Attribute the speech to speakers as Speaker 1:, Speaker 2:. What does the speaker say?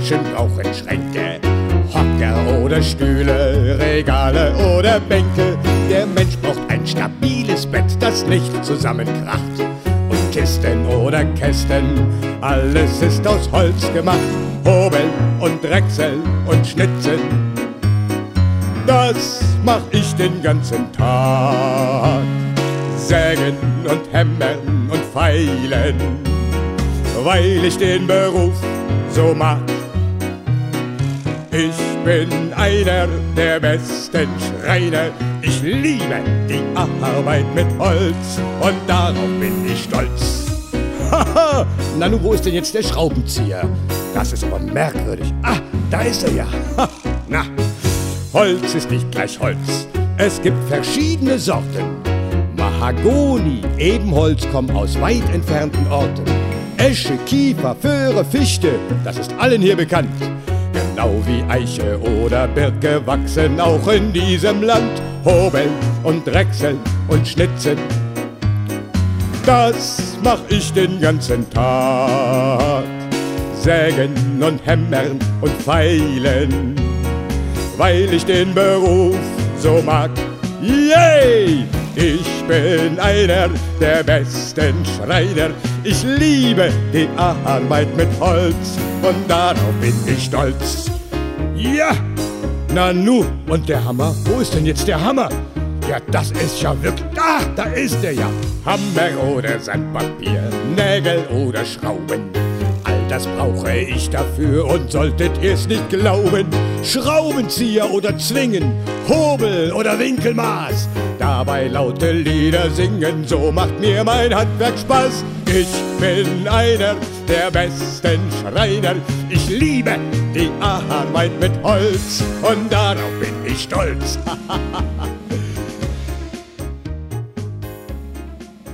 Speaker 1: Menschen brauchen Schränke, Hocker oder Stühle, Regale oder Bänke. Der Mensch braucht ein stabiles Bett, das nicht zusammenkracht. Und Kisten oder Kästen, alles ist aus Holz gemacht. Hobeln und Drechseln und Schnitzen, das mach ich den ganzen Tag. Sägen und hämmern und feilen, weil ich den Beruf so mag. Ich bin einer der besten Schreiner. Ich liebe die Arbeit mit Holz und darauf bin ich stolz. Haha, na nun, wo ist denn jetzt der Schraubenzieher? Das ist aber merkwürdig. Ah, da ist er ja. Ha, na, Holz ist nicht gleich Holz. Es gibt verschiedene Sorten. Mahagoni, Ebenholz kommen aus weit entfernten Orten. Esche, Kiefer, Föhre, Fichte, das ist allen hier bekannt. Genau wie Eiche oder Birke wachsen auch in diesem Land. Hobeln und Drechseln und Schnitzen, das mach ich den ganzen Tag. Sägen und hämmern und feilen, weil ich den Beruf so mag. Yay! Ich bin einer der besten Schreiner. Ich liebe die Arbeit mit Holz und darauf bin ich stolz. Ja, Nanu, und der Hammer? Wo ist denn jetzt der Hammer? Ja, das ist ja wirklich... Ah, da ist er ja. Hammer oder Sandpapier, Nägel oder Schrauben. All das brauche ich dafür und solltet ihr's nicht glauben. Schraubenzieher oder Zwingen, Hobel oder Winkelmaß. Dabei laute Lieder singen, so macht mir mein Handwerk Spaß. Ich bin einer der besten Schreiner. Ich liebe die Arbeit mit Holz und darauf bin ich stolz.